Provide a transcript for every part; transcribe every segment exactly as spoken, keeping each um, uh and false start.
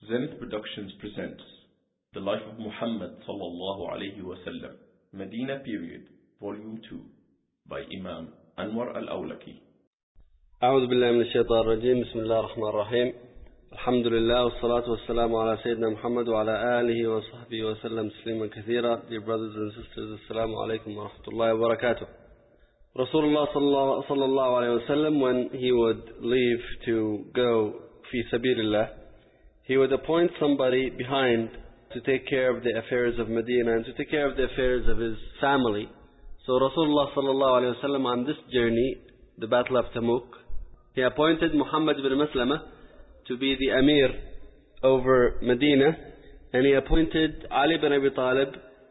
Zenith Productions presents The Life of Muhammad sallallahu alayhi wa sallam, Medina Period, Volume two, by Imam Anwar al-Awlaki. أعوذ بالله من الشيطان الرجيم. بسم الله الرحمن الرحيم. الحمد لله والصلاة والسلام على سيدنا محمد وعلى آله وصحبه وسلم تسليما كثيرا. Dear brothers and sisters, Assalamu alaikum wa rahmatullahi wa barakatuh. Rasulullah sallallahu alayhi wa sallam, when he would leave to go fi sabilillah, he would appoint somebody behind to take care of the affairs of Medina and to take care of the affairs of his family. So Rasulullah sallallahu alayhi wa sallam, on this journey, the Battle of Tabuk, he appointed Muhammad bin Maslama to be the Amir over Medina, and he appointed Ali bin Abi Talib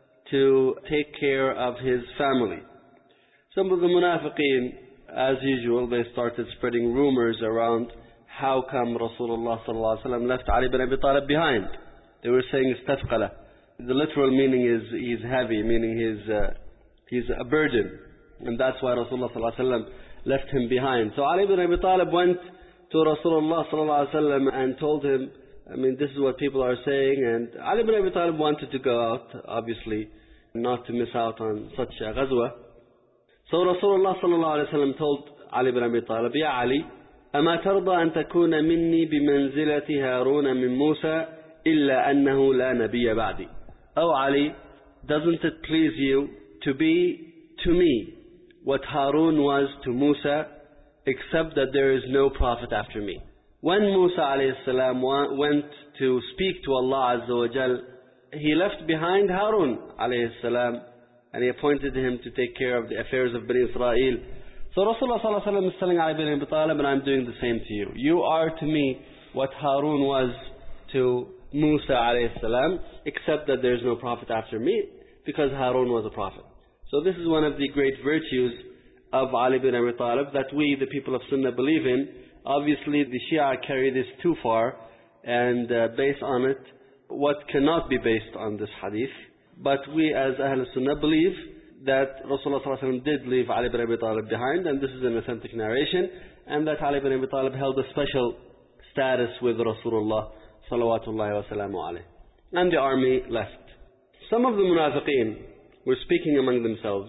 to take care of his family. Some of the munafiqeen, as usual, they started spreading rumors around how come Rasulullah sallallahu alaihi wasallam left Ali bin Abi Talib behind. They were saying istafqala. The literal meaning is he's heavy, meaning he's uh, he's a burden, and that's why Rasulullah sallallahu alaihi wasallam left him behind. So Ali bin Abi Talib went to Rasulullah sallallahu alaihi wasallam and told him, I mean, this is what people are saying, and Ali bin Abi Talib wanted to go out, obviously, not to miss out on such a ghazwa. So Rasulullah sallallahu alaihi wasallam told Ali bin Abi Talib, Ya Ali, أما ترضى أن تكون مني بمنزلة هارون من موسى إلا أنه لا نبي بعدي. Oh Ali, doesn't it please you to be to me what Harun was to Musa, except that there is no prophet after me? When Musa alayhi salam went to speak to Allah Azza wa Jal, he left behind Harun alayhi salam, and he appointed him to take care of the affairs of Bani Israel. So Rasulullah sallallahu alaihi wasallam is telling Ali bin Abi Talib, and I'm doing the same to you. You are to me what Harun was to Musa alayhi salam, except that there is no prophet after me, because Harun was a prophet. So this is one of the great virtues of Ali bin Abi Talib that we, the people of Sunnah, believe in. Obviously, the Shia carry this too far and uh, base on it what cannot be based on this hadith. But we as Ahl Sunnah believe that Rasulullah sallallahu alaihi wasallam did leave Ali bin Abi Talib behind, and this is an authentic narration, and that Ali bin Abi Talib held a special status with Rasulullah salawatullahi wa salamu alayhi. And the army left. Some of the munafiqeen were speaking among themselves,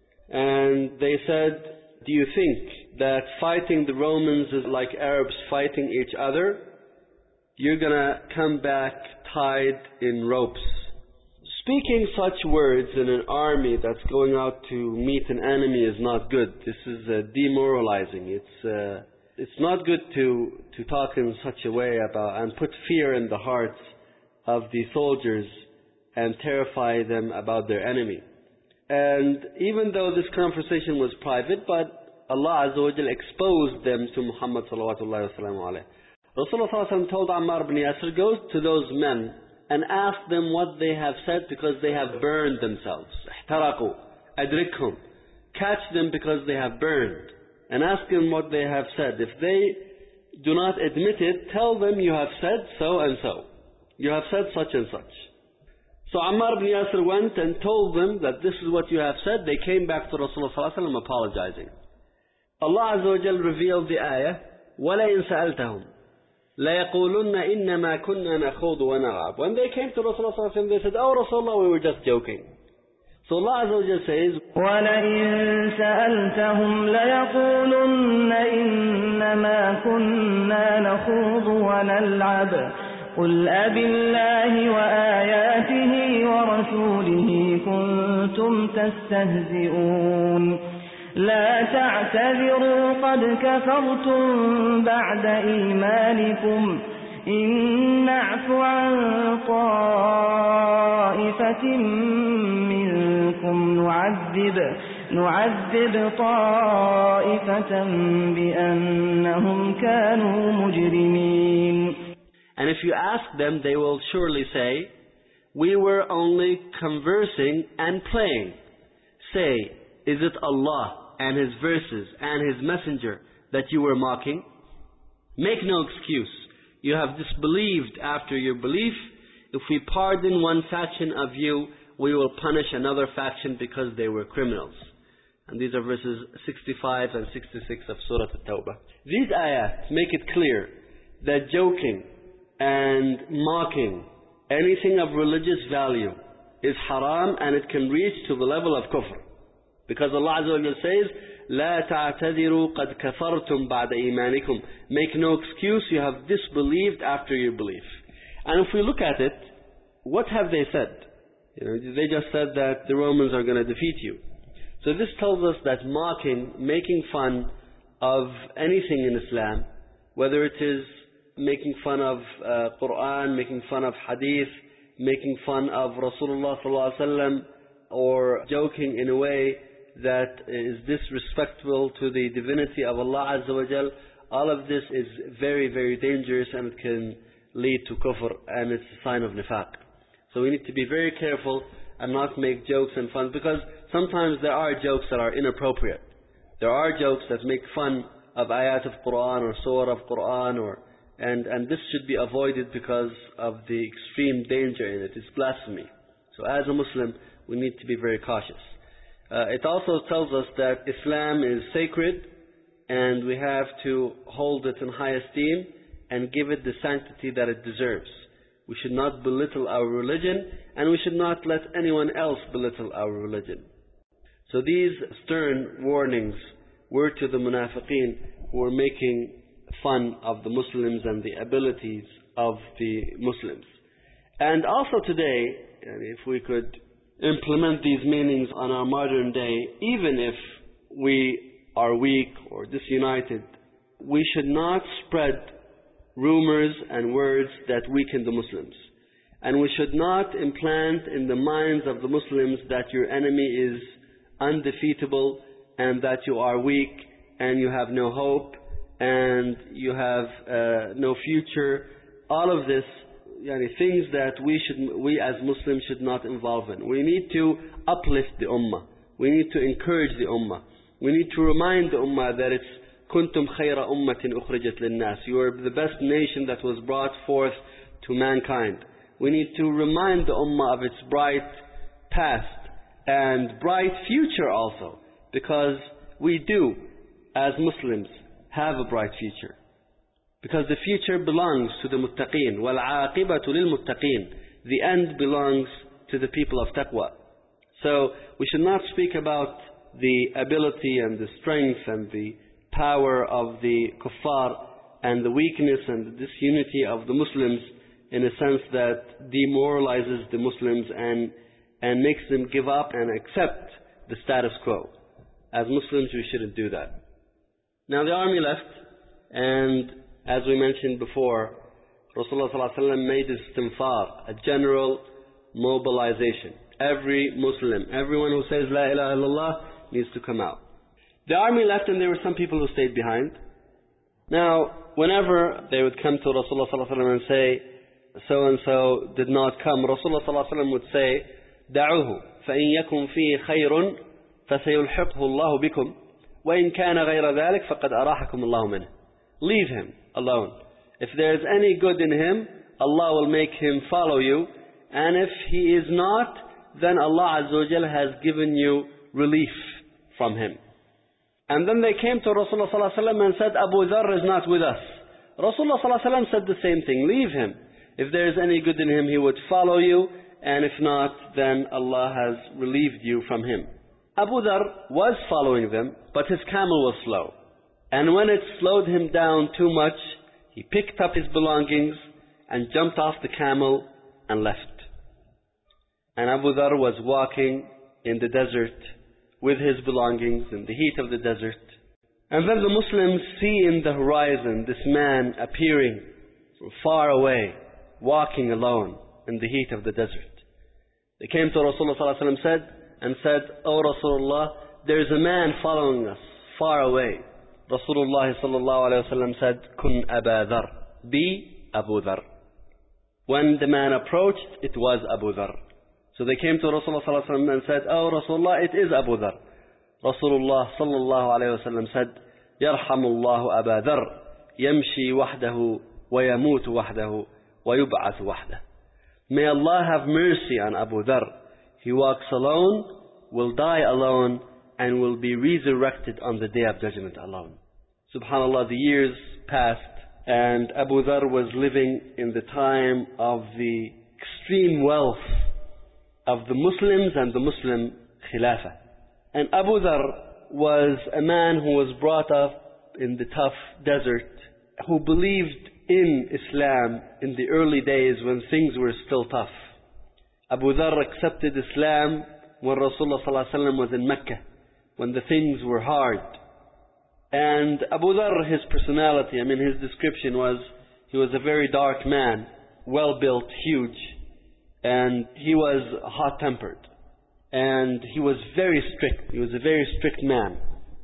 and they said, do you think that fighting the Romans is like Arabs fighting each other? You're gonna come back tied in ropes. Speaking such words in an army that's going out to meet an enemy is not good. This is uh, demoralizing. It's uh, it's not good to to talk in such a way about and put fear in the hearts of the soldiers and terrify them about their enemy. And even though this conversation was private, but Allah Azza wa Jal exposed them to Muhammad sallallahu alaihi wasallam. Rasulullah sallallahu alaihi wasallam told Ammar ibn Yasir, go to those men and ask them what they have said, because they have burned themselves. احترقوا أدركهم. Catch them because they have burned, and ask them what they have said. If they do not admit it, tell them you have said so and so. You have said such and such. So Ammar ibn Yasir went and told them that this is what you have said. They came back to Rasulullah sallallahu alaihi wasallam apologizing. Allah Azza wa Jal revealed the ayah, وَلَئِنْ سَأَلْتَهُمْ لَيَقُولُنَّ إِنَّمَا كُنَّا نَخُوضُ وَنَلْعَبُ. When they came to Rasulullah sallallahu alaihi wasallam, they said, oh Rasulullah, we were just joking. So Allah Azza wa Jal says, وَلَئِن سَأَلْتَهُمْ لَيَقُولُنَّ إِنَّمَا كُنَّا نَخُوضُ وَنَلْعَبُ قُلْ أَبِاللَّهِ وَآيَاتِهِ وَرَسُولِهِ كُنتُمْ تَسْتَهْزِئُونَ لا تعتذروا قد كفرتم بعد إيمانكم إن نعف عن طائفة منكم نعذب نعذب طائفة بأنهم كانوا مجرمين. And if you ask them, they will surely say, we were only conversing and playing. Say, is it Allah and His verses and His messenger that you were mocking? Make no excuse. You have disbelieved after your belief. If we pardon one faction of you, we will punish another faction because they were criminals. And these are verses sixty-five and sixty-six of Surah At-Tawbah. These ayat make it clear that joking and mocking anything of religious value is haram, and it can reach to the level of kufr. Because Allah Azza wa Jalla says, لا تعتذروا قد كفرتم بعد إيمانكم. Make no excuse, you have disbelieved after your belief. And if we look at it, what have they said? You know, they just said that the Romans are going to defeat you. So this tells us that mocking, making fun of anything in Islam, whether it is making fun of uh, Quran, making fun of Hadith, making fun of Rasulullah sallallahu alaihi wasallam, or joking in a way that is disrespectful to the divinity of Allah Azza wa Jal, all of this is very, very dangerous, and it can lead to kufr, and it's a sign of nifaq. So we need to be very careful and not make jokes and fun, because sometimes there are jokes that are inappropriate. There are jokes that make fun of ayat of Quran or surah of Quran, or and and this should be avoided because of the extreme danger in it. It's blasphemy. So as a Muslim, we need to be very cautious. Uh, it also tells us that Islam is sacred, and we have to hold it in high esteem and give it the sanctity that it deserves. We should not belittle our religion, and we should not let anyone else belittle our religion. So these stern warnings were to the munafiqeen who were making fun of the Muslims and the abilities of the Muslims. And also today, if we could implement these meanings on our modern day, even if we are weak or disunited, we should not spread rumors and words that weaken the Muslims. And we should not implant in the minds of the Muslims that your enemy is undefeatable, and that you are weak and you have no hope and you have uh, no future. All of this, yani, things that we should, we as Muslims should not involve in. We need to uplift the ummah. We need to encourage the ummah. We need to remind the ummah that it's kuntum khayra ummatin ukhrijat linnas. You are the best nation that was brought forth to mankind. We need to remind the ummah of its bright past and bright future also, because we do, as Muslims, have a bright future. Because the future belongs to the muttaqeen. وَالْعَاقِبَةُ لِلْمُتَّقِينَ. The end belongs to the people of taqwa. So we should not speak about the ability and the strength and the power of the kuffar and the weakness and the disunity of the Muslims in a sense that demoralizes the Muslims and, and makes them give up and accept the status quo. As Muslims, we shouldn't do that. Now the army left, and as we mentioned before, Rasulullah sallallahu alaihi wasallam made istinfar, a general mobilization. Every Muslim, everyone who says La ilaha illallah needs to come out. The army left, and there were some people who stayed behind. Now, whenever they would come to Rasulullah sallallahu alaihi wasallam and say, so and so did not come, Rasulullah sallallahu alaihi wasallam would say, دعوه فإن يكن فيه خير فسيلحقه الله بكم وإن كان غير ذلك فقد أراحكم الله منه. Leave him alone. If there is any good in him, Allah will make him follow you, and if he is not, then Allah Azza wa Jalla has given you relief from him. And then they came to Rasulullah sallallahu alaihi wasallam and said, Abu Dharr is not with us. Rasulullah sallallahu alaihi wasallam said the same thing. Leave him. If there is any good in him, he would follow you, and if not, then Allah has relieved you from him. Abu Dharr was following them, but his camel was slow. And when it slowed him down too much, he picked up his belongings and jumped off the camel and left. And Abu Dharr was walking in the desert with his belongings in the heat of the desert. And then the Muslims see in the horizon this man appearing from far away, walking alone in the heat of the desert. They came to Rasulullah sallallahu alaihi wasallam said, and said, O Rasulullah, there is a man following us far away. Rasulullah sallallahu alaihi wasallam said, Kun Aba Dharr, be Abu Dharr. When the man approached, it was Abu Dharr. So they came to Rasulullah sallallahu alaihi wasallam and said, Oh Rasulullah, it is Abu Dharr. Rasulullah sallallahu alaihi wasallam said, Yarhamullahu Aba Dharr, yamshi wahdahu wa yamutu wahdahu wa yub'athu wahdahu. May Allah have mercy on Abu Dharr. He walks alone, will die alone, and will be resurrected on the Day of Judgment alone. Subhanallah, the years passed, And Abu Dharr was living in the time of the extreme wealth of the Muslims and the Muslim Khilafah. And Abu Dharr was a man who was brought up in the tough desert, who believed in Islam in the early days when things were still tough. Abu Dharr accepted Islam when Rasulullah sallallahu alaihi wasallam was in Mecca, when the things were hard. And Abu Dharr, his personality, I mean his description was, he was a very dark man, well built, huge, and he was hot-tempered. And he was very strict, he was a very strict man.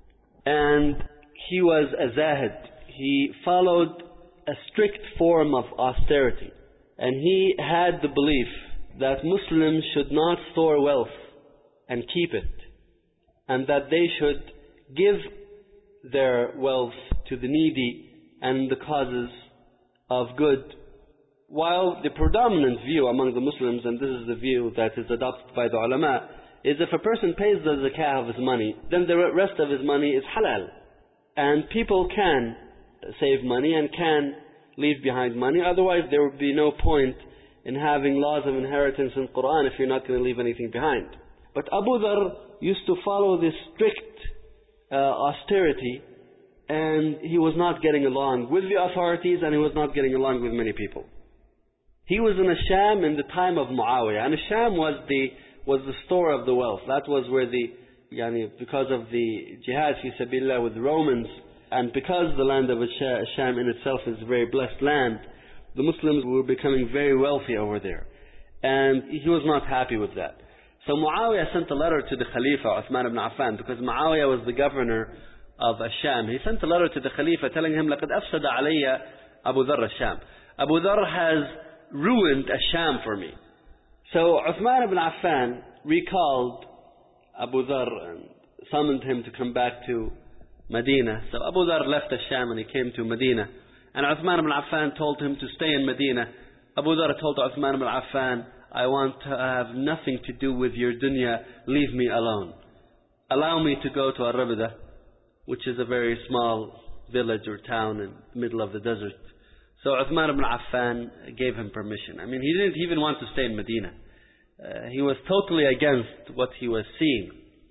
And he was a zahid, he followed a strict form of austerity. And he had the belief that Muslims should not store wealth and keep it, and that they should give their wealth to the needy and the causes of good. While the predominant view among the Muslims, and this is the view that is adopted by the ulama, is if a person pays the zakah of his money, then the rest of his money is halal. And people can save money and can leave behind money, otherwise there would be no point in having laws of inheritance in Quran if you're not going to leave anything behind. But Abu Dharr used to follow this strict uh, austerity, and he was not getting along with the authorities, and he was not getting along with many people. He was in Asham in the time of Muawiyah, and Asham was the was the store of the wealth. That was where the, yani, because of the jihad fi sabilillah with the Romans, and because the land of Asham in itself is a very blessed land, the Muslims were becoming very wealthy over there. And he was not happy with that. So Muawiyah sent a letter to the Khalifa, Uthman ibn Affan, because Muawiyah was the governor of Asham. He sent a letter to the Khalifa telling him, لَقَدْ أَفْسَدَ عَلَيَّ Abu Dharr Asham. Abu Dharr has ruined Asham for me. So Uthman ibn Affan recalled Abu Dharr and summoned him to come back to Medina. So Abu Dharr left Asham and he came to Medina. And Uthman ibn Affan told him to stay in Medina. Abu Dharr told Uthman ibn Affan, I want to have nothing to do with your dunya, leave me alone. Allow me to go to Ar-Rabida, which is a very small village or town in the middle of the desert. So Uthman ibn Affan gave him permission. I mean, he didn't even want to stay in Medina. Uh, he was totally against what he was seeing.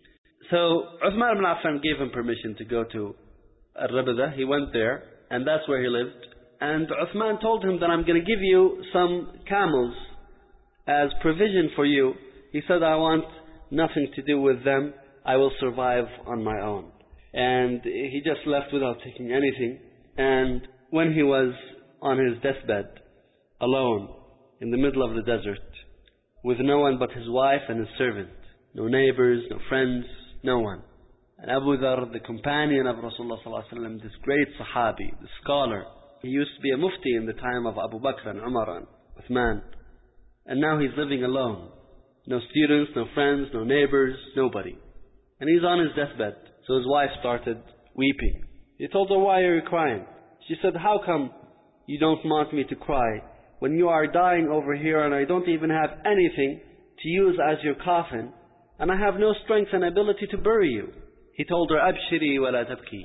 So Uthman ibn Affan gave him permission to go to Ar-Rabida. He went there, and that's where he lived. And Uthman told him that I'm going to give you some camels as provision for you. He said, I want nothing to do with them. I will survive on my own. And he just left without taking anything. And when he was on his deathbed, alone, in the middle of the desert, with no one but his wife and his servant, no neighbors, no friends, no one. And Abu Dharr, the companion of Rasulullah sallallahu alaihi wasallam, this great Sahabi, the scholar, he used to be a mufti in the time of Abu Bakr and Umar and Uthman. And now he's living alone. No students, no friends, no neighbors, nobody. And he's on his deathbed. So his wife started weeping. He told her, why are you crying? She said, how come you don't want me to cry when you are dying over here and I don't even have anything to use as your coffin, and I have no strength and ability to bury you? He told her, Abshiri wa la tabki.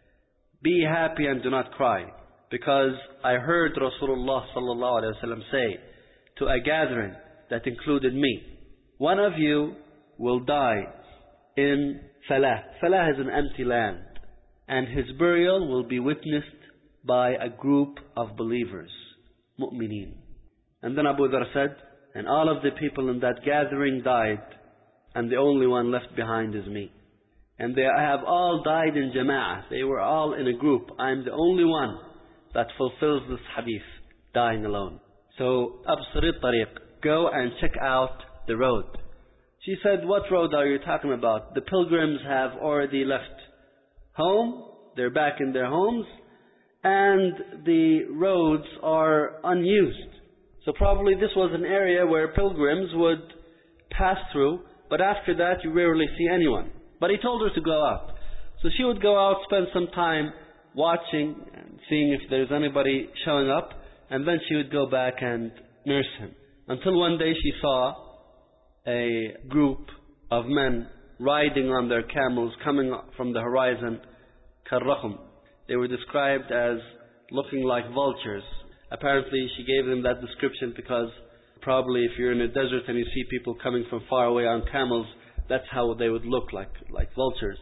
Be happy and do not cry, because I heard Rasulullah sallallahu alaihi wasallam say to a gathering that included me, one of you will die in Falah. Falah is an empty land, and his burial will be witnessed by a group of believers, mu'mineen. And then Abu Dharr said, and all of the people in that gathering died, and the only one left behind is me. And they have all died in jama'ah. They were all in a group. I'm the only one that fulfills this hadith, dying alone. So, Absari Tariq, go and check out the road. She said, what road are you talking about? The pilgrims have already left home. They're back in their homes. And the roads are unused. So probably this was an area where pilgrims would pass through, but after that you rarely see anyone. But he told her to go out. So she would go out, spend some time watching and seeing if there's anybody showing up, and then she would go back and nurse him. Until one day she saw a group of men riding on their camels coming from the horizon, Karrakhum. They were described as looking like vultures. Apparently she gave them that description because probably if you're in a desert and you see people coming from far away on camels, that's how they would look, like, like vultures.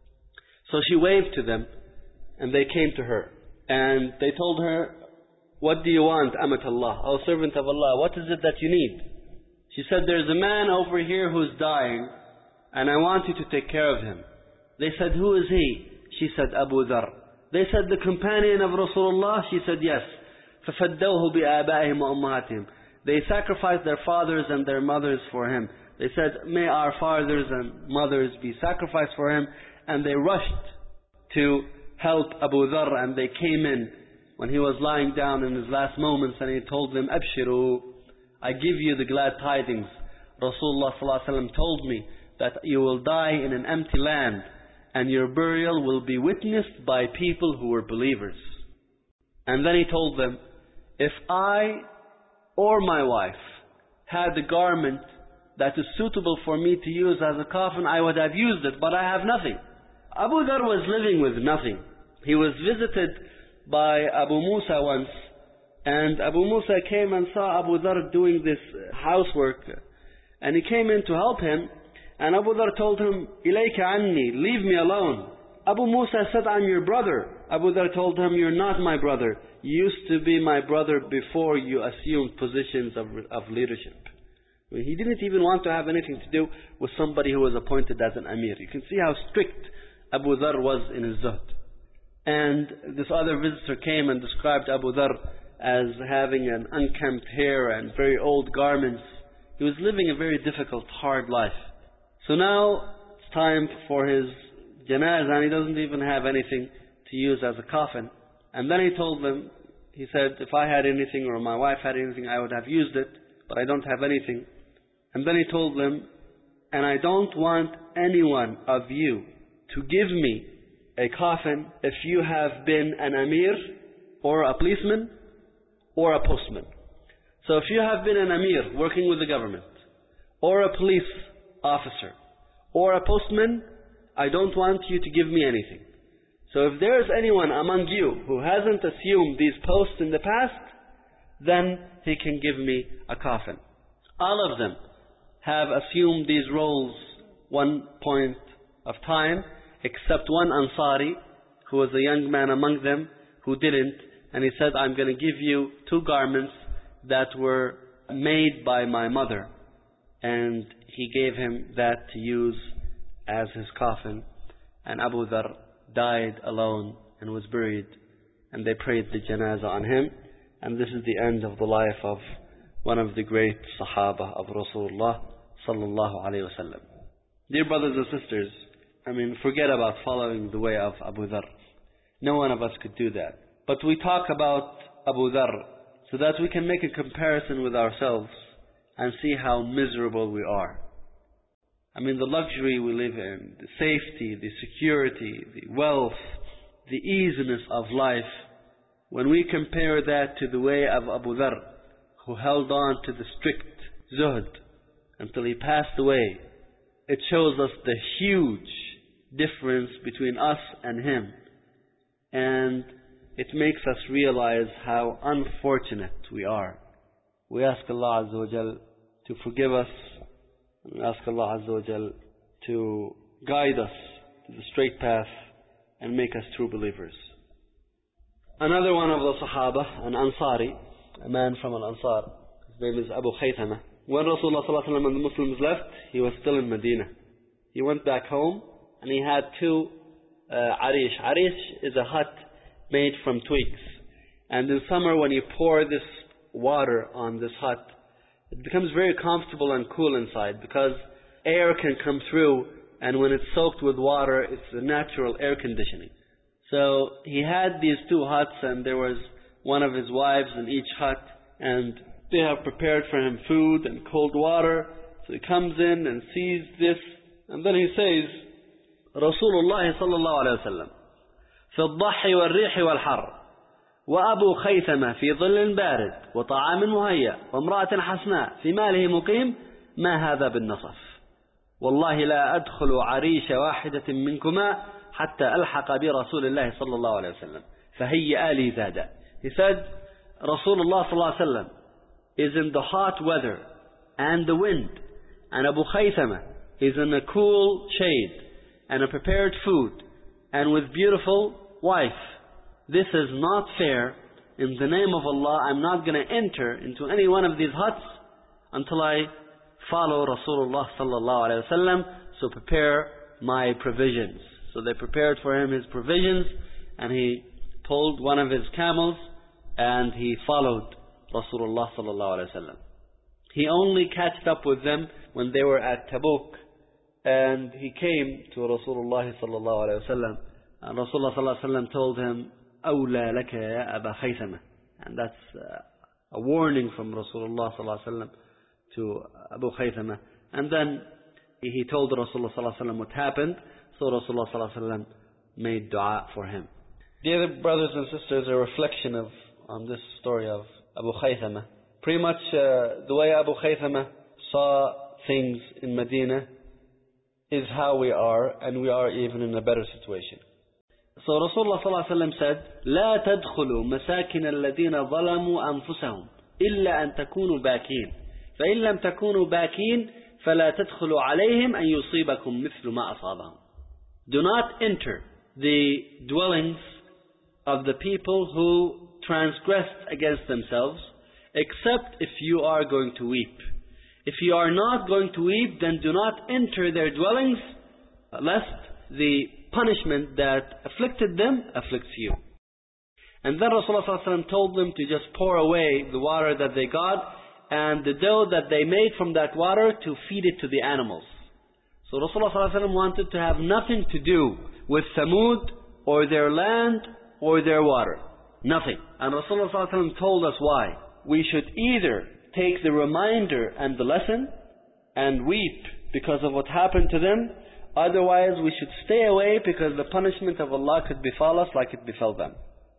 So she waved to them and they came to her and they told her, "What do you want, Amat Allah, O servant of Allah? What is it that you need?" She said, "There's a man over here who's dying and I want you to take care of him." They said, "Who is he?" She said, "Abu Dhar." They said, "The companion of Rasulullah?" She said, "Yes." فَفَدَّوْهُ بِآبَائِهِمْ وَأُمَّهَاتِهِمْ. They sacrificed their fathers and their mothers for him. They said, "May our fathers and mothers be sacrificed for him." And they rushed to help Abu Dhar, and they came in when he was lying down in his last moments, and he told them, "Abshiru, I give you the glad tidings. Rasulullah sallallahu alaihi wasallam told me that you will die in an empty land and your burial will be witnessed by people who were believers." And then he told them, "If I or my wife had a garment that is suitable for me to use as a coffin, I would have used it, but I have nothing." Abu Dhar was living with nothing. He was visited by Abu Musa once, and Abu Musa came and saw Abu Dhar doing this housework, and he came in to help him, and Abu Dhar told him, "Ilayka anni, leave me alone." Abu Musa said, "I'm your brother." Abu Dhar told him, "You're not my brother. You used to be my brother before you assumed positions of, of leadership." He didn't even want to have anything to do with somebody who was appointed as an Amir. You can see how strict Abu Dhar was in his zuhd. And this other visitor came and described Abu Dhar as having an unkempt hair and very old garments. He was living a very difficult, hard life. So now it's time for his janazah, and he doesn't even have anything to use as a coffin. And then he told them, he said, "If I had anything or my wife had anything, I would have used it, but I don't have anything." And then he told them, "And I don't want anyone of you to give me a coffin if you have been an Amir or a policeman or a postman." So if you have been an Amir working with the government, or a police officer, or a postman, I don't want you to give me anything. So if there is anyone among you who hasn't assumed these posts in the past, then he can give me a coffin. All of them have assumed these roles one point of time, except one Ansari, who was a young man among them, who didn't. And he said, "I'm going to give you two garments that were made by my mother." And he gave him that to use as his coffin. And Abu Dhar died alone and was buried. And they prayed the janazah on him. And this is the end of the life of one of the great Sahaba of Rasulullah sallallahu alayhi wa sallam. Dear brothers and sisters, I mean, forget about following the way of Abu Dhar. No one of us could do that. But we talk about Abu Dhar so that we can make a comparison with ourselves and see how miserable we are. I mean, the luxury we live in, the safety, the security, the wealth, the easiness of life, when we compare that to the way of Abu Dhar, who held on to the strict zuhd until he passed away, it shows us the huge difference between us and him. And it makes us realize how unfortunate we are. We ask Allah Azza wa Jal to forgive us, and we ask Allah Azza wa Jal to guide us to the straight path and make us true believers. Another one of the Sahaba, an Ansari, a man from Al-Ansar, his name is Abu Khaythama. When Rasulullah sallallahu alaihi wasallam and the Muslims left, he was still in Medina. He went back home and he had two uh, arish. Arish is a hut made from twigs. And in summer when you pour this water on this hut, it becomes very comfortable and cool inside because air can come through, and when it's soaked with water, it's a natural air conditioning. So he had these two huts, and there was one of his wives in each hut, and they have prepared for him food and cold water. So he comes in and sees this, and then he says, Rasulullah sallallahu alayhi wa sallam, في الضحي والريح والحر وأبو خيثمة في ظل بارد وطعام مهيأ وامرأة حسناء في ماله مقيم ما هذا بالنصف والله لا أدخل عريش واحدة منكما حتى ألحق برسول الله صلى الله عليه وسلم. فهيئ لي زادا. He said, Rasulullah sallallahu alaihi wasallam is in the hot weather and the wind, and Abu Khaythama is in a cool shade and a prepared food and with beautiful wife. This is not fair. In the name of Allah, I'm not going to enter into any one of these huts until I follow Rasulullah sallallahu alaihi wasallam. So prepare my provisions. So they prepared for him his provisions, and he pulled one of his camels and he followed Rasulullah sallallahu alaihi wasallam. He only catched up with them when they were at Tabuk, and he came to Rasulullah sallallahu alaihi wasallam, and Rasulullah sallallahu alaihi wasallam told him, "Awla laka ya Aba Khaythama," and that's uh, a warning from Rasulullah sallallahu alaihi wasallam to Abu Khaythama. And then he told Rasulullah sallallahu alaihi wasallam what happened. So Rasulullah sallallahu alaihi wasallam made dua for him. Dear brothers and sisters, a reflection of on this story of Abu Khaythama. Pretty much uh, the way Abu Khaythama saw things in Medina is how we are, and we are even in a better situation. So Rasulullah sallallahu alaihi wasallam said, لا تدخلوا مساكن الذين ظلموا أنفسهم إلا أن تكونوا باكين فإن لم تكونوا باكين فلا تدخلوا عليهم أن يصيبكم مثل ما أصابهم. Do not enter the dwellings of the people who transgressed against themselves, except if you are going to weep. If you are not going to weep, then do not enter their dwellings, lest the punishment that afflicted them afflicts you. And then Rasulullah sallallahu alaihi wasallam told them to just pour away the water that they got and the dough that they made from that water to feed it to the animals. So Rasulullah sallallahu alaihi wasallam wanted to have nothing to do with Thamud or their land or their water. Nothing. And Rasulullah sallallahu alaihi wasallam told us why. We should either take the reminder and the lesson and weep because of what happened to them. Otherwise we should stay away because the punishment of Allah could befall us like it befell them.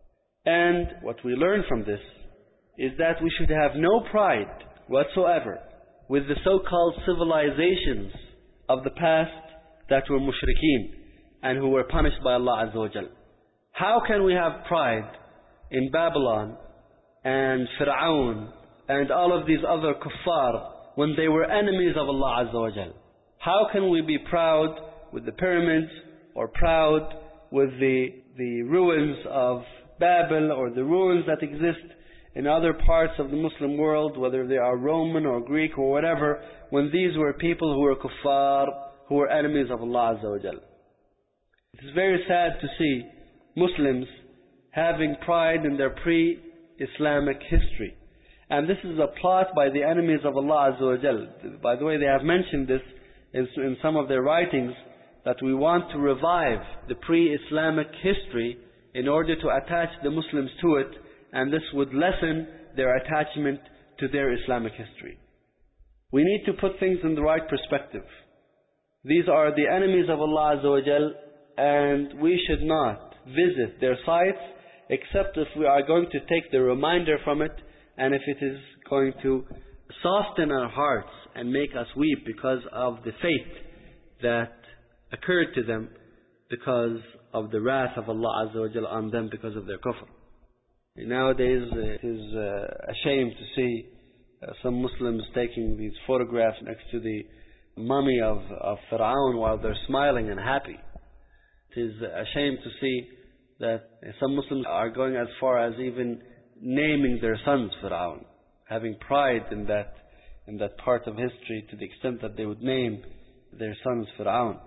And what we learn from this is that we should have no pride whatsoever with the so-called civilizations of the past that were mushrikeen and who were punished by Allah Azza wa Jal. How can we have pride in Babylon and Fir'aun and all of these other kuffar when they were enemies of Allah Azza wa Jal? How can we be proud with the pyramids or proud with the, the ruins of Babel or the ruins that exist in other parts of the Muslim world, whether they are Roman or Greek or whatever, when these were people who were kuffar, who were enemies of Allah Azza wa Jal? It is very sad to see Muslims having pride in their pre-Islamic history. And this is a plot by the enemies of Allah Azza wa Jal. By the way, they have mentioned this in some of their writings, that we want to revive the pre-Islamic history in order to attach the Muslims to it, and this would lessen their attachment to their Islamic history. We need to put things in the right perspective. These are the enemies of Allah Azza wa Jal, and we should not visit their sites except if we are going to take the reminder from it, and if it is going to soften our hearts and make us weep because of the fate that occurred to them because of the wrath of Allah Azza wa Jal on them because of their kufr. Nowadays it is uh, a shame to see uh, some Muslims taking these photographs next to the mummy of, of Fir'aun while they're smiling and happy. It is a shame to see that some Muslims are going as far as even naming their sons Fir'aun, having pride in that in that part of history to the extent that they would name their sons Fir'aun.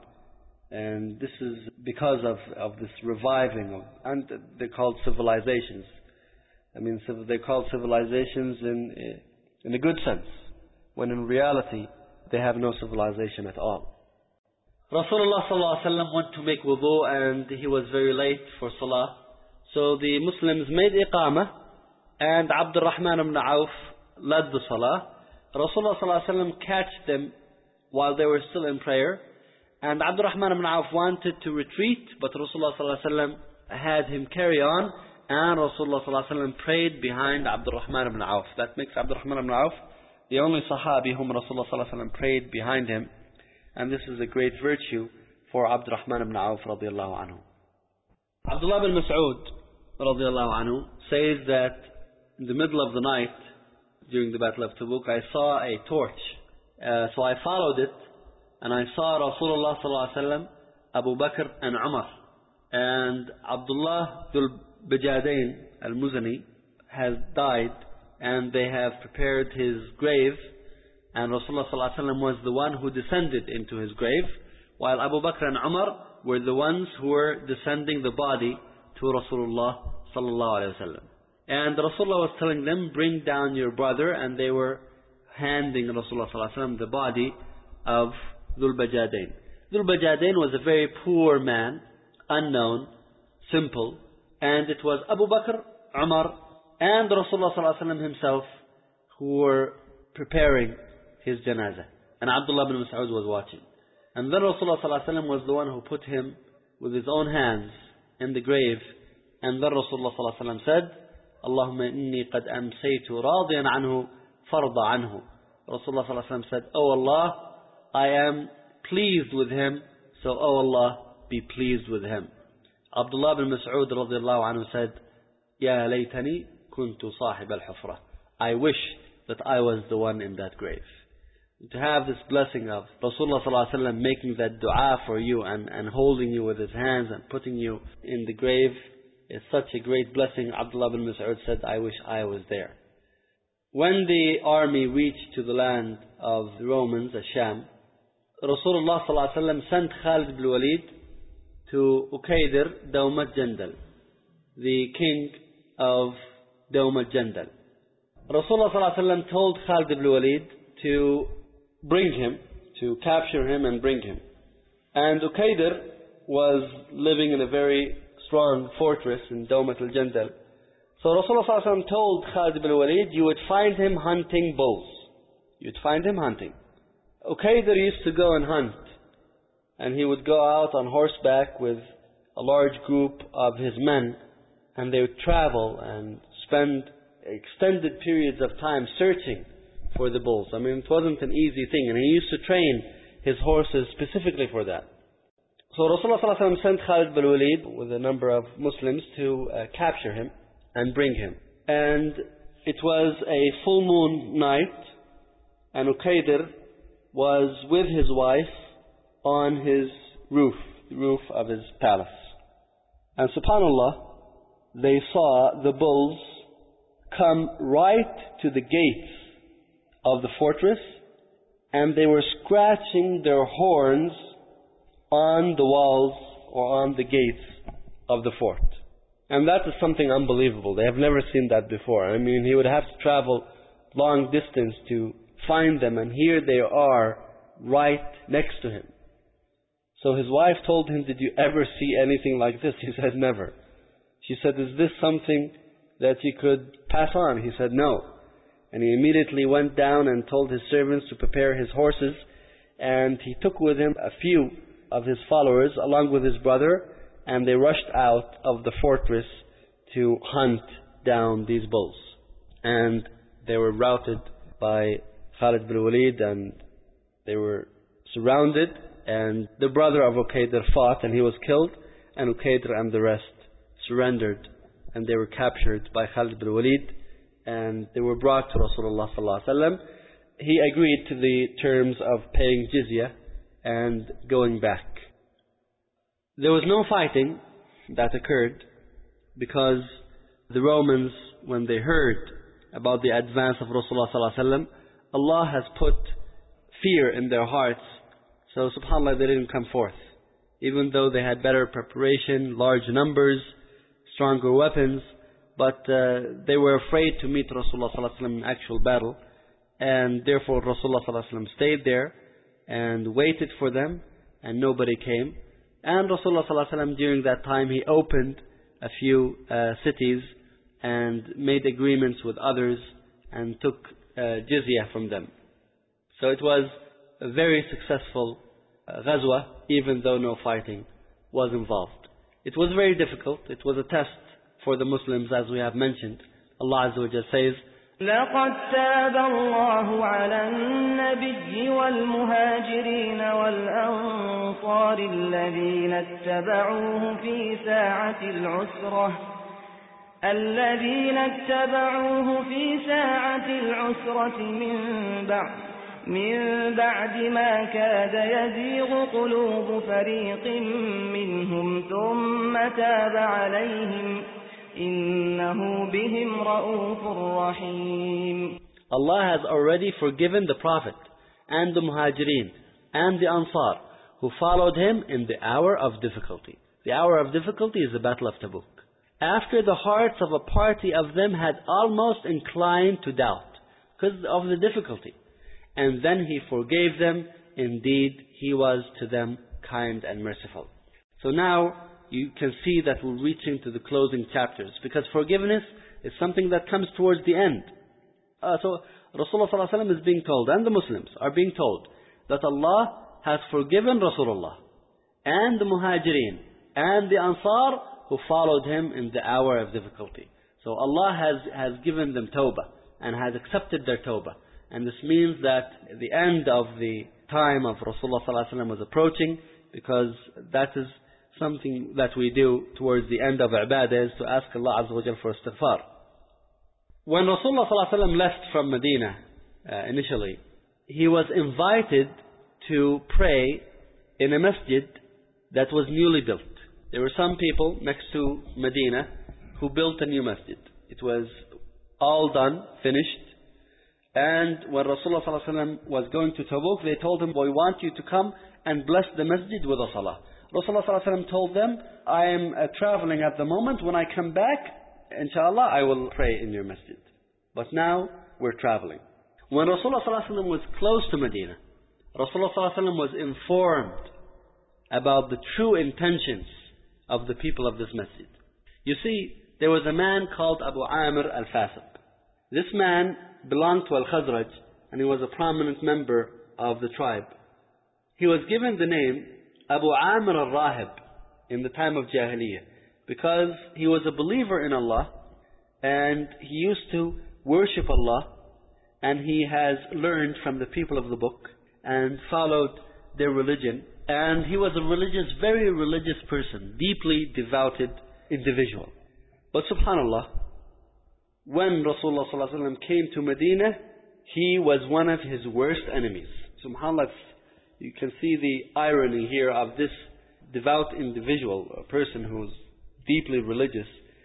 And this is because of, of this reviving of, and they're called civilizations. I mean, they're called civilizations in in a good sense, when in reality they have no civilization at all. Rasulullah sallallahu alaihi wasallam went to make wudu and he was very late for salah. So the Muslims made iqamah and Abdul Rahman ibn Auf led the salah. Rasulullah sallallahu alaihi wasallam catched them while they were still in prayer, and Abdul Rahman ibn Auf wanted to retreat, but Rasulullah sallallahu alaihi wasallam had him carry on, and Rasulullah sallallahu alaihi wasallam prayed behind Abdul Rahman ibn Auf. That makes Abdul Rahman ibn Auf the only Sahabi whom Rasulullah sallallahu alaihi wasallam prayed behind him, and this is a great virtue for Abdul Rahman ibn Auf radiallahu anhu. Abdullah bin Mas'ud radiallahu anhu, says that in the middle of the night, during the Battle of Tabuk, I saw a torch. Uh, so I followed it, and I saw Rasulullah sallallahu alaihi wasallam, Abu Bakr and Umar. And Abdullah Dhul Bajadain al-Muzani has died, and they have prepared his grave, and Rasulullah sallallahu alaihi wasallam was the one who descended into his grave, while Abu Bakr and Umar were the ones who were descending the body to Rasulullah sallallahu alaihi wasallam. And Rasulullah was telling them, bring down your brother, and they were handing Rasulullah sallallahu alaihi wasallam the body of Dhul Bajadain. Dhul Bajadain was a very poor man, unknown, simple, and it was Abu Bakr, Umar, and Rasulullah sallallahu alaihi wasallam himself who were preparing his janazah. And Abdullah bin Mas'ud was watching. And then Rasulullah sallallahu alaihi wasallam was the one who put him with his own hands in the grave. And then Rasulullah sallallahu alaihi wasallam said, Allahumma inni qad amsaytu radiyan anhu farda anhu. Rasulullah sallallahu alaihi wasallam said, Oh Allah, I am pleased with him, so oh Allah, be pleased with him. Abdullah bin Mas'ud radiallahu anhu said, Ya laytani kuntu sahib al-hufra. I wish that I was the one in that grave. To have this blessing of Rasulullah sallallahu alaihi wasallam making that dua for you and, and holding you with his hands and putting you in the grave is such a great blessing. Abdullah bin Mas'ud said, I wish I was there. When the army reached to the land of the Romans, Sham, Rasulullah sallallahu alaihi wasallam sent Khalid ibn Walid to Uqaydir Dawmat Jandal, the king of Dawmat Jandal. Rasulullah sallallahu alaihi wasallam told Khalid ibn Walid to bring him, to capture him and bring him. And Uqaydir was living in a very strong fortress in Dawmat al-Jandal. So Rasulullah sallallahu alaihi wasallam told Khalid ibn Walid, you would find him hunting bulls. You'd find him hunting. Uqaydir used to go and hunt, and he would go out on horseback with a large group of his men, and they would travel and spend extended periods of time searching for the bulls. I mean, it wasn't an easy thing, and he used to train his horses specifically for that. So Rasulullah sallallahu alaihi wasallam sent Khalid bin Walid with a number of Muslims to uh, capture him and bring him. And it was a full moon night, and Uqaydir was with his wife on his roof, the roof of his palace. And subhanAllah, they saw the bulls come right to the gates of the fortress, and they were scratching their horns on the walls or on the gates of the fort. And that is something unbelievable. They have never seen that before. I mean, he would have to travel long distance to find them, and here they are right next to him. So his wife told him, did you ever see anything like this? He said, never. She said, is this something that you could pass on? He said, no. And he immediately went down and told his servants to prepare his horses, and he took with him a few of his followers along with his brother, and they rushed out of the fortress to hunt down these bulls. And they were routed by Khalid bin Walid, and they were surrounded, and the brother of Uqaydir fought, and he was killed, and Uqaydir and the rest surrendered, and they were captured by Khalid bin Walid, and they were brought to Rasulullah sallallahu alaihi wasallam. He agreed to the terms of paying jizya and going back. There was no fighting that occurred because the Romans, when they heard about the advance of Rasulullah sallallahu alaihi wasallam, Allah has put fear in their hearts. So subhanAllah, they didn't come forth. Even though they had better preparation, large numbers, stronger weapons, but uh, they were afraid to meet Rasulullah sallallahu alaihi wasallam in actual battle. And therefore Rasulullah sallallahu alaihi wasallam stayed there and waited for them, and nobody came. And Rasulullah sallallahu alaihi wasallam, during that time, he opened a few uh, cities and made agreements with others and took uh, jizya from them. So it was a very successful uh, ghazwa, even though no fighting was involved. It was very difficult. It was a test for the Muslims, as we have mentioned. Allah Azza wa Jalla says, لقد تاب الله على النبي والمهاجرين والأنصار الذين اتبعوه في ساعة العسرة الذين اتبعوه في ساعة العسرة من بعد من بعد ما كاد يزيغ قلوب فريق منهم ثم تاب عليهم إنه بهم رؤوف رحيم. Allah has already forgiven the Prophet and the Muhajirin and the Ansar who followed him in the hour of difficulty. The hour of difficulty is the Battle of Tabuk. After the hearts of a party of them had almost inclined to doubt because of the difficulty. And then He forgave them. Indeed, He was to them kind and merciful. So now you can see that we're reaching to the closing chapters, because forgiveness is something that comes towards the end. Uh, so Rasulullah sallallahu alaihi wasallam is being told, and the Muslims are being told, that Allah has forgiven Rasulullah and the Muhajirin and the Ansar who followed him in the hour of difficulty. So Allah has, has given them tawbah and has accepted their tawbah. And this means that the end of the time of Rasulullah sallallahu alaihi wasallam was approaching, because that is something that we do towards the end of ibadah, is to ask Allah Azza wa Jal for istighfar. When Rasulullah sallallahu alaihi wasallam left from Medina uh, initially, he was invited to pray in a masjid that was newly built. There were some people next to Medina who built a new masjid. It was all done, finished. And when Rasulullah sallallahu alaihi wasallam was going to Tabuk, they told him, we want you to come and bless the masjid with a salah. Rasulullah sallallahu alaihi wasallam told them, I am uh, traveling at the moment. When I come back, inshallah, I will pray in your masjid. But now we're traveling. When Rasulullah sallallahu alaihi wasallam was close to Medina, Rasulullah sallallahu alaihi wasallam was informed about the true intentions of the people of this masjid. You see, there was a man called Abu Amr al-Fasiq. This man belonged to Al-Khazraj, and he was a prominent member of the tribe. He was given the name Abu Amr al-Rahib in the time of Jahiliyyah, because he was a believer in Allah, and he used to worship Allah, and he has learned from the people of the book and followed their religion. And he was a religious, very religious person, deeply devoted individual. But subhanallah, when Rasulullah sallallahu alaihi wasallam came to Medina, he was one of his worst enemies. Subhanallah, you can see the irony here of this devout individual, a person who's deeply religious.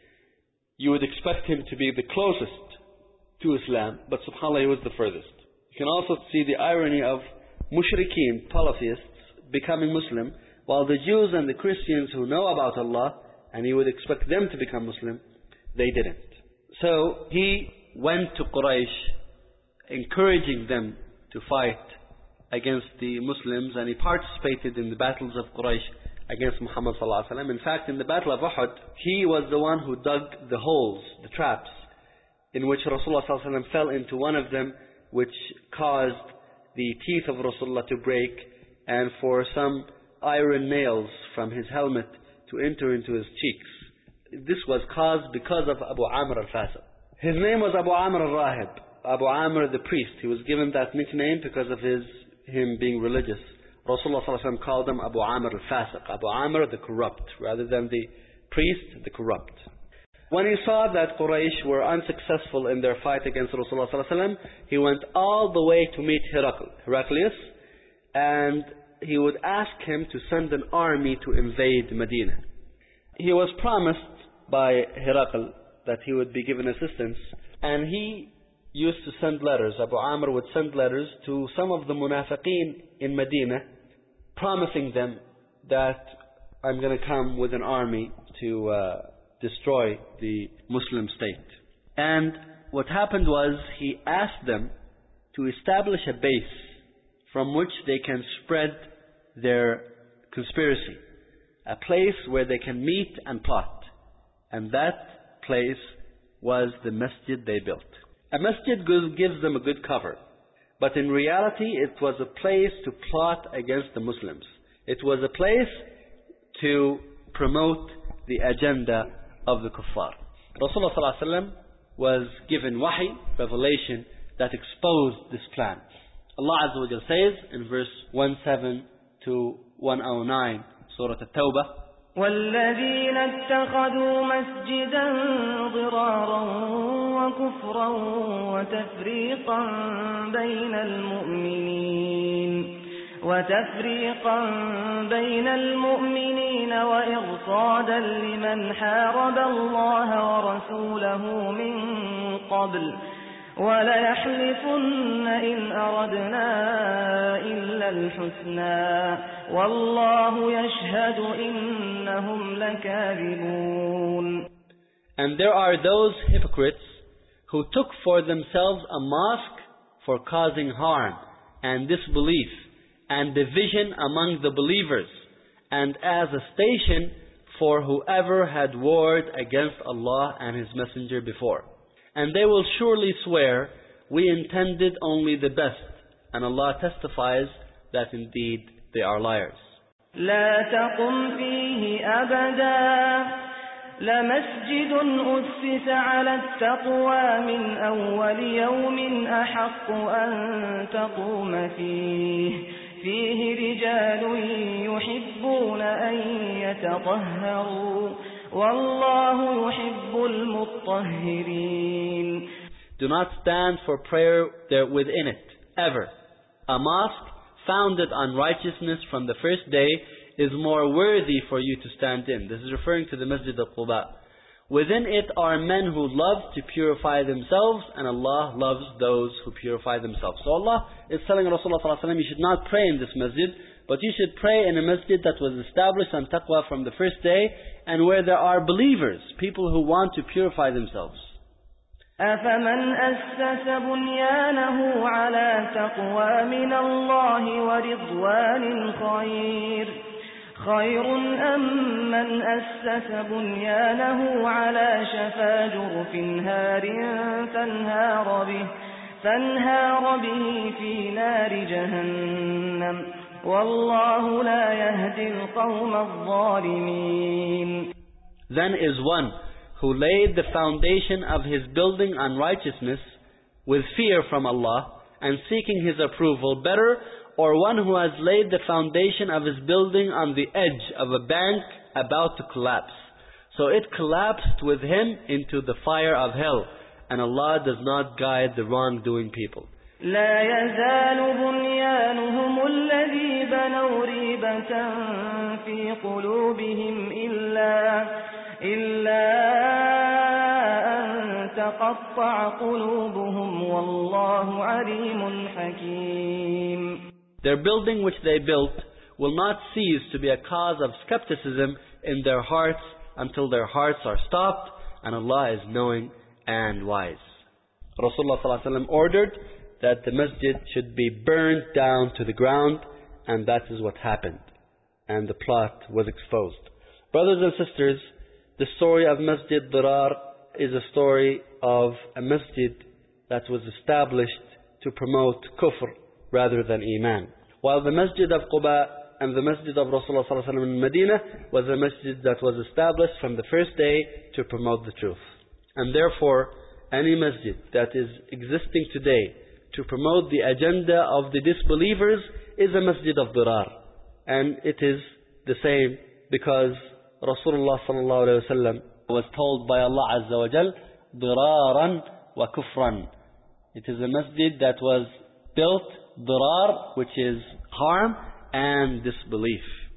You would expect him to be the closest to Islam, but subhanallah, he was the furthest. You can also see the irony of mushrikeen, polytheists, becoming Muslim, while the Jews and the Christians who know about Allah, and he would expect them to become Muslim, they didn't. So he went to Quraysh, encouraging them to fight against the Muslims, and he participated in the battles of Quraysh against Muhammad sallallahu alaihi wasallam. In fact, in the battle of Uhud, he was the one who dug the holes, the traps, in which Rasulullah sallallahu alaihi wasallam fell into one of them, which caused the teeth of Rasulullah to break, and for some iron nails from his helmet to enter into his cheeks. This was caused because of Abu Amr al-Fasiq. His name was Abu Amr al-Rahib, Abu Amr the priest. He was given that nickname because of his him being religious. Rasulullah sallallahu alaihi wasallam called him Abu Amr al-Fasiq, Abu Amr the corrupt, rather than the priest, the corrupt. When he saw that Quraysh were unsuccessful in their fight against Rasulullah sallallahu alaihi wasallam, he went all the way to meet Herakl, Heraclius, and he would ask him to send an army to invade Medina. He was promised by Herakl that he would be given assistance, and he used to send letters. Abu Amr would send letters to some of the munafiqeen in Medina, promising them that I'm going to come with an army to uh, destroy the Muslim state. And what happened was, he asked them to establish a base from which they can spread their conspiracy, a place where they can meet and plot. And that place was the masjid they built. A masjid gives them a good cover, but in reality it was a place to plot against the Muslims. It was a place to promote the agenda of the kuffar. Rasulullah sallallahu alaihi wasallam was given wahi, revelation, that exposed this plan. Allah Azza wa Jalla says in verse one oh seven to one oh nine, Surah At-Tawbah, والذين اتخذوا مسجدا ضرارا وكفرا وتفريقا بين المؤمنين وتفريقا بين المؤمنين وإرصادا لمن حارب الله ورسوله من قبل وليحلفن إن أردنا إلا الحسنى والله يشهد إنهم لكاذبون. And there are those hypocrites who took for themselves a mosque for causing harm and disbelief and division among the believers, and as a station for whoever had warred against Allah and His Messenger before. And they will surely swear, we intended only the best, and Allah testifies that indeed they are liars. لا تقم فيه أبدا لمسجد أسس على التقوى من أول يوم أحق أن تقوم فيه فيه رجال يحبون أن يتطهروا والله يحب المطهرين. Do not stand for prayer there within it, ever. A mosque founded on righteousness from the first day is more worthy for you to stand in. This is referring to the Masjid al-Quba. Within it are men who love to purify themselves, and Allah loves those who purify themselves. So Allah is telling Rasulullah sallallahu alaihi wasallam, you should not pray in this masjid, but you should pray in a masjid that was established on taqwa from the first day, and where there are believers, people who want to purify themselves. أفمن أسس بنيانه على تقوى من الله ورضوان خير خير أم من أسس بنيانه على شفا جرف هار فانهار به فانهار به في نار جهنم والله لا يهدي القوم الظالمين. Then is one who laid the foundation of his building on righteousness with fear from Allah and seeking His approval better, or one who has laid the foundation of his building on the edge of a bank about to collapse. So it collapsed with him into the fire of hell, and Allah does not guide the wrongdoing people. لا يزال بنيانهم الذي بنوا ريبة في قلوبهم إلا إلا أن تقطع قلوبهم والله عليم حكيم. Their building which they built will not cease to be a cause of skepticism in their hearts until their hearts are stopped, and Allah is knowing and wise. Rasulullah sallallahu alaihi wasallam ordered that the masjid should be burned down to the ground, and that is what happened. And the plot was exposed. Brothers and sisters, the story of Masjid Dirar is a story of a masjid that was established to promote kufr rather than iman. While the Masjid of Quba and the Masjid of Rasulullah sallallahu alaihi wasallam in Medina was a masjid that was established from the first day to promote the truth. And therefore, any masjid that is existing today to promote the agenda of the disbelievers is a Masjid of Dirar. And it is the same because Rasulullah sallallahu alaihi wasallam was told by Allah Azza wa Jal, Diraran wa Kufran. It is a masjid that was built, Dirar, which is harm and disbelief.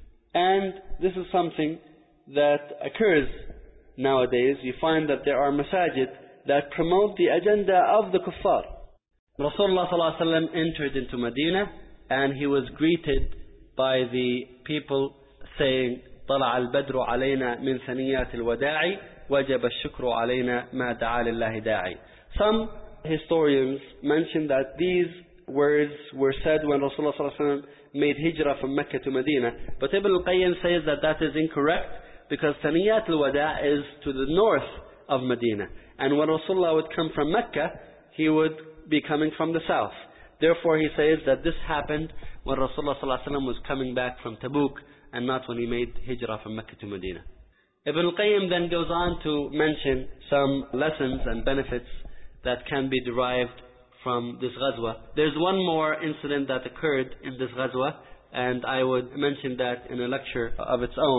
And this is something that occurs nowadays. You find that there are masajid that promote the agenda of the kuffar. Rasulullah sallallahu alaihi wasallam entered into Medina, and he was greeted by the people saying, طلع البدر علينا من ثنيات الوداع وجب الشكر علينا ما دعا لله داعي. Some historians mention that these words were said when Rasulullah sallallahu alaihi wasallam made hijrah from Mecca to Medina. But Ibn al-Qayyim says that that is incorrect, because Thaniyat al-Wada' is to the north of Medina. And when Rasulullah would come from Mecca, he would be coming from the south. Therefore he says that this happened when Rasulullah sallallahu alaihi wasallam was coming back from Tabuk, and not when he made hijrah from Mecca to Medina. Ibn al-Qayyim then goes on to mention some lessons and benefits that can be derived from this ghazwa. There's one more incident that occurred in this ghazwa, and I would mention that in a lecture of its own.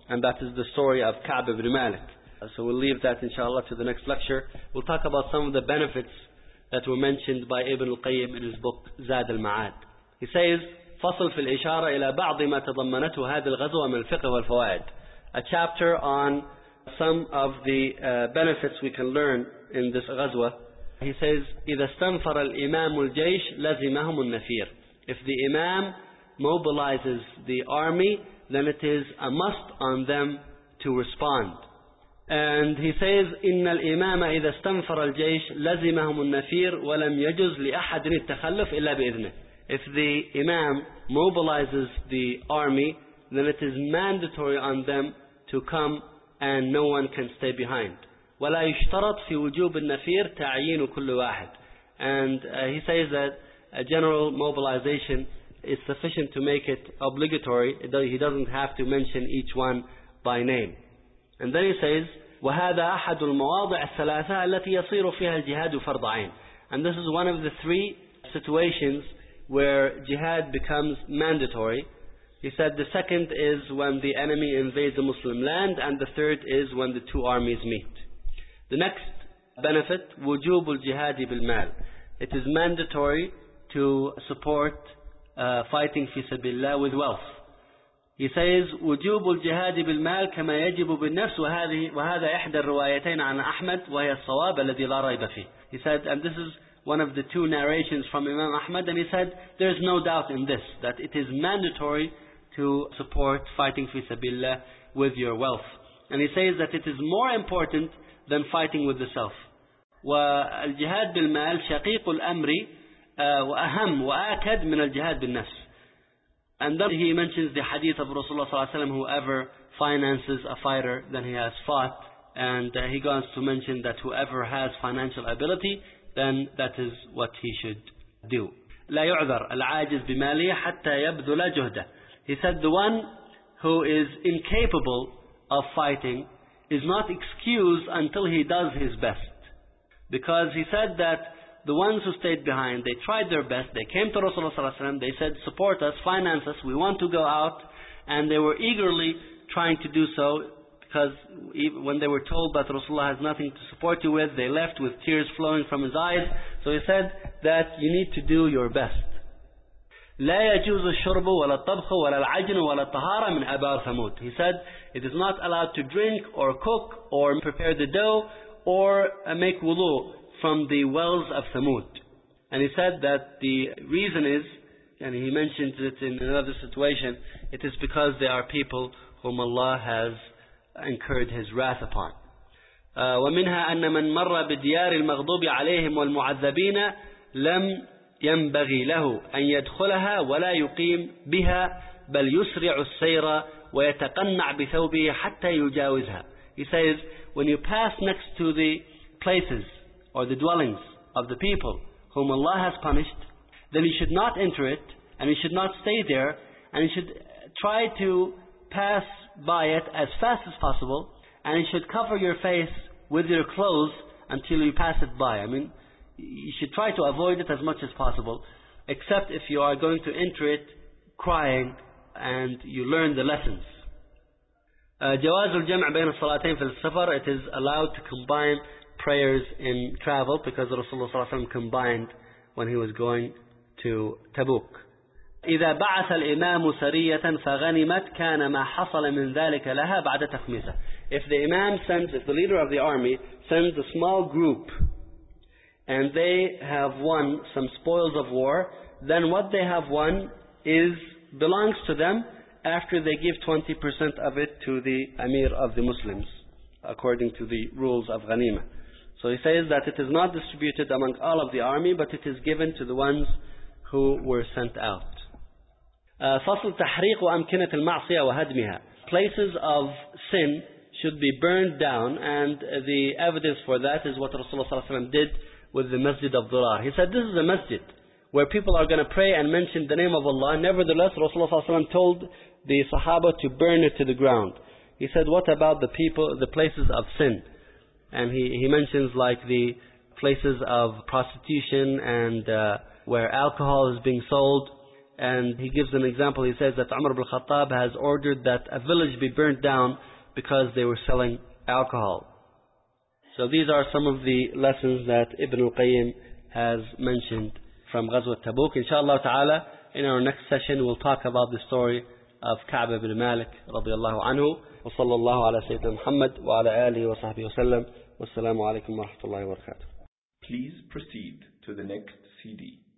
and that is the story of Ka'b ibn Malik. So we'll leave that inshallah to the next lecture. We'll talk about some of the benefits that were mentioned by Ibn al-Qayyim in his book Zad al-Ma'ad. He says, فصل في الإشارة إلى بعض ما تضمنته هذه الغزوة من الفقه والفوائد. A chapter on some of the uh, benefits we can learn in this غزوة. He says, إذا استنفر الإمام الجيش لزمهم النفير. If the Imam mobilizes the army, then it is a must on them to respond. And he says, إن الإمام إذا استنفر الجيش لزمهم النفير ولم يجوز لأحد التخلف إلا بإذنه. If the Imam mobilizes the army, then it is mandatory on them to come and no one can stay behind. ولا يشترط في وجوب النفير تعيين كل واحد. And uh, he says that a general mobilization is sufficient to make it obligatory. He doesn't have to mention each one by name. And then he says, وهذا أحد المواضع الثلاثة التي يصير فيها الجهاد فرض عين. And this is one of the three situations where jihad becomes mandatory. He said the second is when the enemy invades a Muslim land, and the third is when the two armies meet. The next benefit, وجوب الجهاد بالمال. It is mandatory to support uh, fighting في سبيل الله with wealth. He says وجوب الجهاد بالمال كما يجب بالنفس وهذه وهذا إحدى الروايتين عن أحمد وهي الصواب الذي لا ريب فيه. He said, and this is one of the two narrations from Imam Ahmad, and he said there is no doubt in this, that it is mandatory to support fighting fi sabilillah with your wealth. And he says that it is more important than fighting with the self. والجهاد بالمال شقيق الأمر وأهم وآكد من الجهاد بالنفس. And then he mentions the hadith of Rasulullah sallallahu alaihi wasallam, whoever finances a fighter, then he has fought. And uh, he goes to mention that whoever has financial ability, then that is what he should do. لا يعذر العاجز بماله حتى يبذل جهده. He said the one who is incapable of fighting is not excused until he does his best. Because he said that the ones who stayed behind, they tried their best, they came to Rasulullah sallallahu alaihi wasallam, they said, support us, finance us, we want to go out, and they were eagerly trying to do so, because when they were told that Rasulullah has nothing to support you with, they left with tears flowing from his eyes. So he said that you need to do your best. لا يجوز الشرب ولا الطبخ ولا العجن ولا الطهارة من أبار ثمود. He said it is not allowed to drink or cook or prepare the dough or make wudu from the wells of Thamud. And he said that the reason is, and he mentions it in another situation, it is because they are people whom Allah has incurred His wrath upon. ومنها أن من مر بديار المغضوب عليهم والمعذبين لم ينبغي له أن يدخلها ولا يقيم بها بل يسرع السير ويتقنع بثوبه حتى يجاوزها. He says, when you pass next to the places or the dwellings of the people whom Allah has punished, then you should not enter it, and you should not stay there, and you should try to pass by it as fast as possible, and you should cover your face with your clothes until you pass it by. I mean, you should try to avoid it as much as possible, except if you are going to enter it crying and you learn the lessons. جواز الجمع بين الصلاتين في السفر. It is allowed to combine prayers in travel, because Rasulullah sallallahu alaihi wasallam combined when he was going to Tabuk. إذا بعث الإمام سرية فغنمت كان ما حصل من ذلك لها بعد تخميسه. If the Imam sends, if the leader of the army sends a small group and they have won some spoils of war, then what they have won is belongs to them after they give twenty percent of it to the Amir of the Muslims, according to the rules of Ghanima. So he says that it is not distributed among all of the army, but it is given to the ones who were sent out. فصل تحريق وأمكنة المعصية وهدمها. Places of sin should be burned down, and the evidence for that is what Rasulullah sallallahu alaihi wasallam did with the Masjid of Dirar. He said this is a masjid where people are going to pray and mention the name of Allah. Nevertheless, Rasulullah sallallahu alaihi wasallam told the Sahaba to burn it to the ground. He said, what about the people, the places of sin? And he, he mentions like the places of prostitution and uh, where alcohol is being sold. And he gives an example. He says that Umar ibn Khattab has ordered that a village be burnt down because they were selling alcohol. So these are some of the lessons that Ibn al-Qayyim has mentioned from Ghazwat Tabuk. Inshallah ta'ala, in our next session we'll talk about the story of Ka'b ibn Malik radiyallahu anhu. Wa sallallahu ala Sayyidina Muhammad wa ala alihi wa sahbihi wa sallam. Wassalamu alaikum wa rahmatullahi wa barakatuh. Please proceed to the next C D.